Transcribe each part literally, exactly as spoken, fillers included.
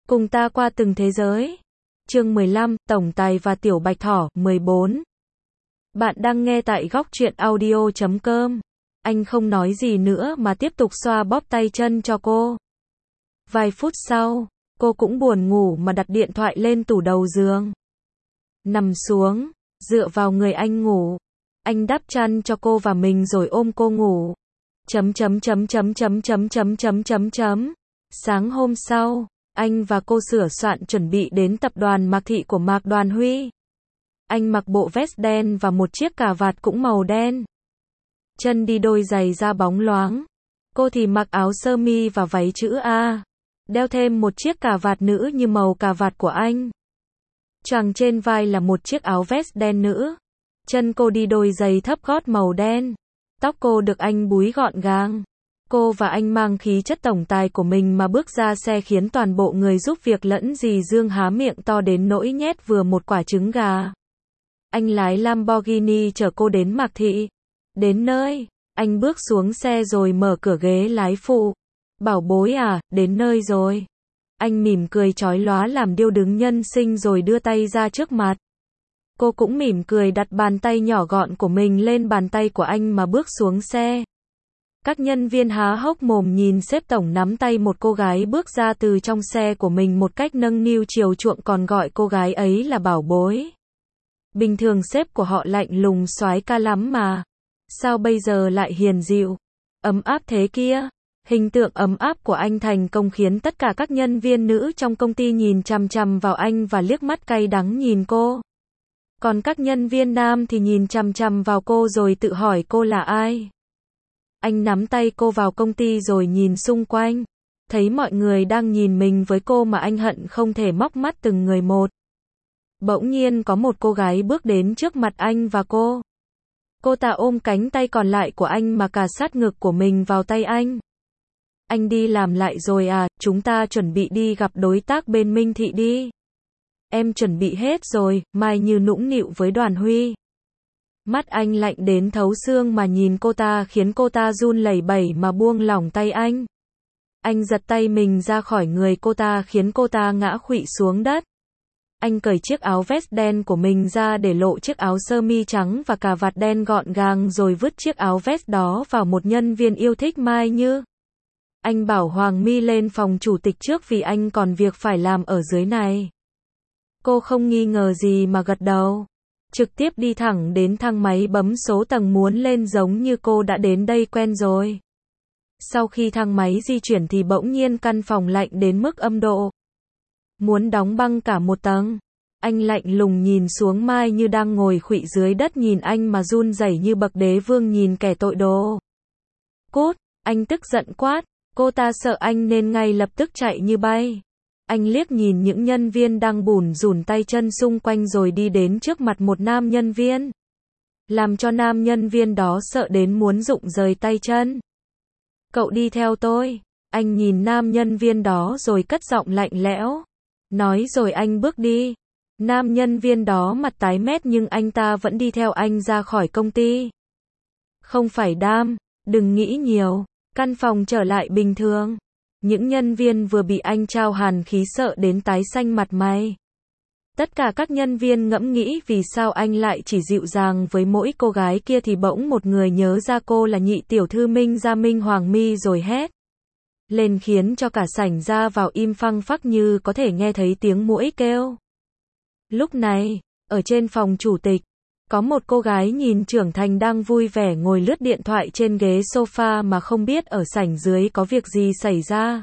Cùng ta qua từng thế giới. Chương mười lăm, Tổng Tài và Tiểu Bạch Thỏ, mười bốn. Bạn đang nghe tại góc truyện audio chấm com. Anh không nói gì nữa mà tiếp tục xoa bóp tay chân cho cô. Vài phút sau, cô cũng buồn ngủ mà đặt điện thoại lên tủ đầu giường. Nằm xuống, dựa vào người anh ngủ. Anh đắp chăn cho cô và mình rồi ôm cô ngủ. Chấm chấm chấm chấm chấm chấm chấm chấm chấm chấm. Sáng hôm sau, anh và cô sửa soạn chuẩn bị đến tập đoàn Mạc Thị của Mạc Đoàn Huy. Anh mặc bộ vest đen và một chiếc cà vạt cũng màu đen. Chân đi đôi giày da bóng loáng. Cô thì mặc áo sơ mi và váy chữ A. Đeo thêm một chiếc cà vạt nữ như màu cà vạt của anh. Choàng trên vai là một chiếc áo vest đen nữ. Chân cô đi đôi giày thấp gót màu đen. Tóc cô được anh búi gọn gàng. Cô và anh mang khí chất tổng tài của mình mà bước ra xe khiến toàn bộ người giúp việc lẫn dì Dương há miệng to đến nỗi nhét vừa một quả trứng gà. Anh lái Lamborghini chở cô đến Mạc Thị. Đến nơi, anh bước xuống xe rồi mở cửa ghế lái phụ. Bảo bối à, đến nơi rồi. Anh mỉm cười chói lóa làm điêu đứng nhân sinh rồi đưa tay ra trước mặt. Cô cũng mỉm cười đặt bàn tay nhỏ gọn của mình lên bàn tay của anh mà bước xuống xe. Các nhân viên há hốc mồm nhìn sếp tổng nắm tay một cô gái bước ra từ trong xe của mình một cách nâng niu chiều chuộng còn gọi cô gái ấy là bảo bối. Bình thường sếp của họ lạnh lùng soái ca lắm mà. Sao bây giờ lại hiền dịu, ấm áp thế kia? Hình tượng ấm áp của anh thành công khiến tất cả các nhân viên nữ trong công ty nhìn chằm chằm vào anh và liếc mắt cay đắng nhìn cô. Còn các nhân viên nam thì nhìn chằm chằm vào cô rồi tự hỏi cô là ai. Anh nắm tay cô vào công ty rồi nhìn xung quanh. Thấy mọi người đang nhìn mình với cô mà anh hận không thể móc mắt từng người một. Bỗng nhiên có một cô gái bước đến trước mặt anh và cô. Cô ta ôm cánh tay còn lại của anh mà cà sát ngực của mình vào tay anh. Anh đi làm lại rồi à, chúng ta chuẩn bị đi gặp đối tác bên Minh Thị đi. Em chuẩn bị hết rồi, Mai Như nũng nịu với Đoàn Huy. Mắt anh lạnh đến thấu xương mà nhìn cô ta khiến cô ta run lẩy bẩy mà buông lỏng tay anh. Anh giật tay mình ra khỏi người cô ta khiến cô ta ngã khuỵu xuống đất. Anh cởi chiếc áo vest đen của mình ra để lộ chiếc áo sơ mi trắng và cà vạt đen gọn gàng rồi vứt chiếc áo vest đó vào một nhân viên yêu thích Mai Như. Anh bảo Hoàng My lên phòng chủ tịch trước vì anh còn việc phải làm ở dưới này. Cô không nghi ngờ gì mà gật đầu. Trực tiếp đi thẳng đến thang máy bấm số tầng muốn lên giống như cô đã đến đây quen rồi. Sau khi thang máy di chuyển thì bỗng nhiên căn phòng lạnh đến mức âm độ. Muốn đóng băng cả một tầng. Anh lạnh lùng nhìn xuống Mai Như đang ngồi khuỵu dưới đất nhìn anh mà run rẩy như bậc đế vương nhìn kẻ tội đồ. Cút, anh tức giận quát. Cô ta sợ anh nên ngay lập tức chạy như bay. Anh liếc nhìn những nhân viên đang bủn rủn tay chân xung quanh rồi đi đến trước mặt một nam nhân viên. Làm cho nam nhân viên đó sợ đến muốn rụng rời tay chân. Cậu đi theo tôi. Anh nhìn nam nhân viên đó rồi cất giọng lạnh lẽo. Nói rồi anh bước đi. Nam nhân viên đó mặt tái mét nhưng anh ta vẫn đi theo anh ra khỏi công ty. Không phải đam, đừng nghĩ nhiều. Căn phòng trở lại bình thường. Những nhân viên vừa bị anh trao hàn khí sợ đến tái xanh mặt mày. Tất cả các nhân viên ngẫm nghĩ vì sao anh lại chỉ dịu dàng với mỗi cô gái kia thì bỗng một người nhớ ra cô là nhị tiểu thư Minh Gia Minh Hoàng My rồi hét lên khiến cho cả sảnh ra vào im phăng phắc như có thể nghe thấy tiếng muỗi kêu. Lúc này, ở trên phòng chủ tịch, có một cô gái nhìn trưởng thành đang vui vẻ ngồi lướt điện thoại trên ghế sofa mà không biết ở sảnh dưới có việc gì xảy ra.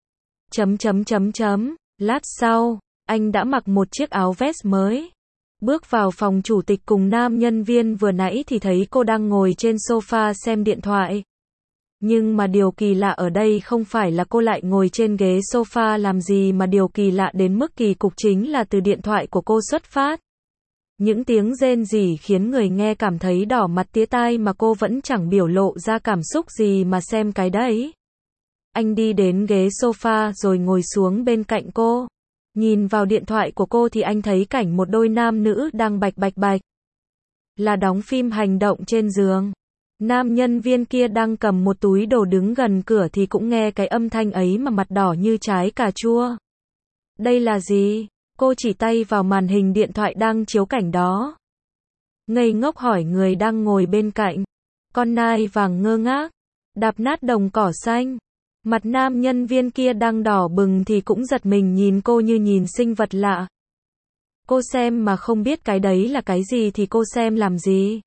Chấm chấm chấm chấm, lát sau, anh đã mặc một chiếc áo vest mới. Bước vào phòng chủ tịch cùng nam nhân viên vừa nãy thì thấy cô đang ngồi trên sofa xem điện thoại. Nhưng mà điều kỳ lạ ở đây không phải là cô lại ngồi trên ghế sofa làm gì mà điều kỳ lạ đến mức kỳ cục chính là từ điện thoại của cô xuất phát. Những tiếng rên rỉ khiến người nghe cảm thấy đỏ mặt tía tai mà cô vẫn chẳng biểu lộ ra cảm xúc gì mà xem cái đấy. Anh đi đến ghế sofa rồi ngồi xuống bên cạnh cô. Nhìn vào điện thoại của cô thì anh thấy cảnh một đôi nam nữ đang bạch bạch bạch. Là đóng phim hành động trên giường. Nam nhân viên kia đang cầm một túi đồ đứng gần cửa thì cũng nghe cái âm thanh ấy mà mặt đỏ như trái cà chua. Đây là gì? Cô chỉ tay vào màn hình điện thoại đang chiếu cảnh đó. Ngây ngốc hỏi người đang ngồi bên cạnh. Con nai vàng ngơ ngác, đạp nát đồng cỏ xanh. Mặt nam nhân viên kia đang đỏ bừng thì cũng giật mình nhìn cô như nhìn sinh vật lạ. Cô xem mà không biết cái đấy là cái gì thì cô xem làm gì?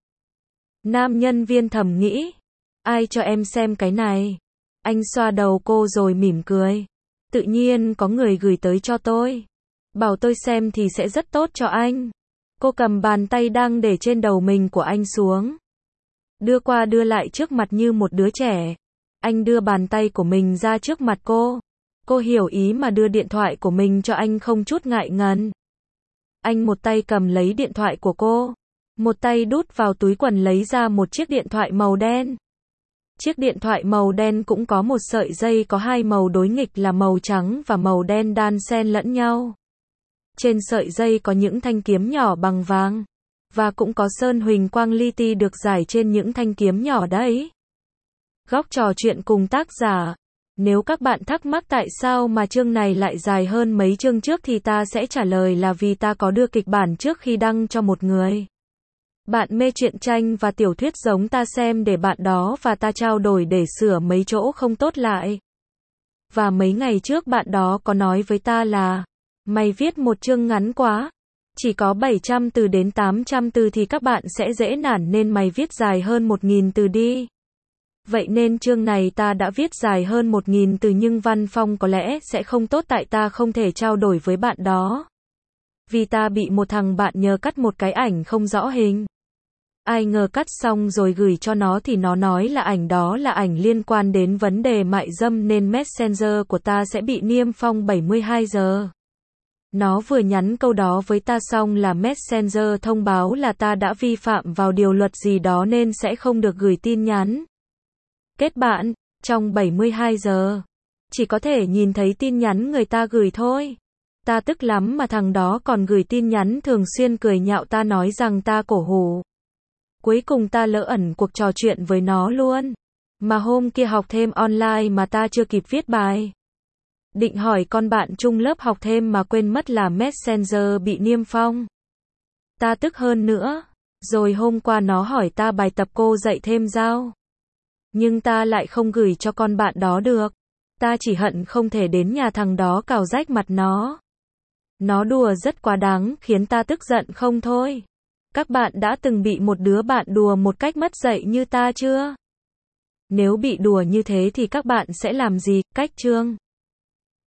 Nam nhân viên thầm nghĩ. Ai cho em xem cái này? Anh xoa đầu cô rồi mỉm cười. Tự nhiên có người gửi tới cho tôi. Bảo tôi xem thì sẽ rất tốt cho anh. Cô cầm bàn tay đang để trên đầu mình của anh xuống. Đưa qua đưa lại trước mặt như một đứa trẻ. Anh đưa bàn tay của mình ra trước mặt cô. Cô hiểu ý mà đưa điện thoại của mình cho anh không chút ngại ngần. Anh một tay cầm lấy điện thoại của cô. Một tay đút vào túi quần lấy ra một chiếc điện thoại màu đen. Chiếc điện thoại màu đen cũng có một sợi dây có hai màu đối nghịch là màu trắng và màu đen đan xen lẫn nhau. Trên sợi dây có những thanh kiếm nhỏ bằng vàng. Và cũng có sơn huỳnh quang li ti được rải trên những thanh kiếm nhỏ đấy. Góc trò chuyện cùng tác giả. Nếu các bạn thắc mắc tại sao mà chương này lại dài hơn mấy chương trước thì ta sẽ trả lời là vì ta có đưa kịch bản trước khi đăng cho một người. Bạn mê truyện tranh và tiểu thuyết giống ta xem để bạn đó và ta trao đổi để sửa mấy chỗ không tốt lại. Và mấy ngày trước bạn đó có nói với ta là, mày viết một chương ngắn quá. Chỉ có bảy trăm từ đến tám trăm từ thì các bạn sẽ dễ nản nên mày viết dài hơn một nghìn từ đi. Vậy nên chương này ta đã viết dài hơn một nghìn từ nhưng văn phong có lẽ sẽ không tốt tại ta không thể trao đổi với bạn đó. Vì ta bị một thằng bạn nhờ cắt một cái ảnh không rõ hình. Ai ngờ cắt xong rồi gửi cho nó thì nó nói là ảnh đó là ảnh liên quan đến vấn đề mại dâm nên Messenger của ta sẽ bị niêm phong bảy mươi hai giờ. Nó vừa nhắn câu đó với ta xong là Messenger thông báo là ta đã vi phạm vào điều luật gì đó nên sẽ không được gửi tin nhắn. Kết bạn, trong bảy mươi hai giờ, chỉ có thể nhìn thấy tin nhắn người ta gửi thôi. Ta tức lắm mà thằng đó còn gửi tin nhắn thường xuyên cười nhạo ta nói rằng ta cổ hủ. Cuối cùng ta lỡ ẩn cuộc trò chuyện với nó luôn. Mà hôm kia học thêm online mà ta chưa kịp viết bài. Định hỏi con bạn chung lớp học thêm mà quên mất là Messenger bị niêm phong. Ta tức hơn nữa. Rồi hôm qua nó hỏi ta bài tập cô dạy thêm giao. Nhưng ta lại không gửi cho con bạn đó được. Ta chỉ hận không thể đến nhà thằng đó cào rách mặt nó. Nó đùa rất quá đáng khiến ta tức giận không thôi. Các bạn đã từng bị một đứa bạn đùa một cách mất dạy như ta chưa? Nếu bị đùa như thế thì các bạn sẽ làm gì? Cách chương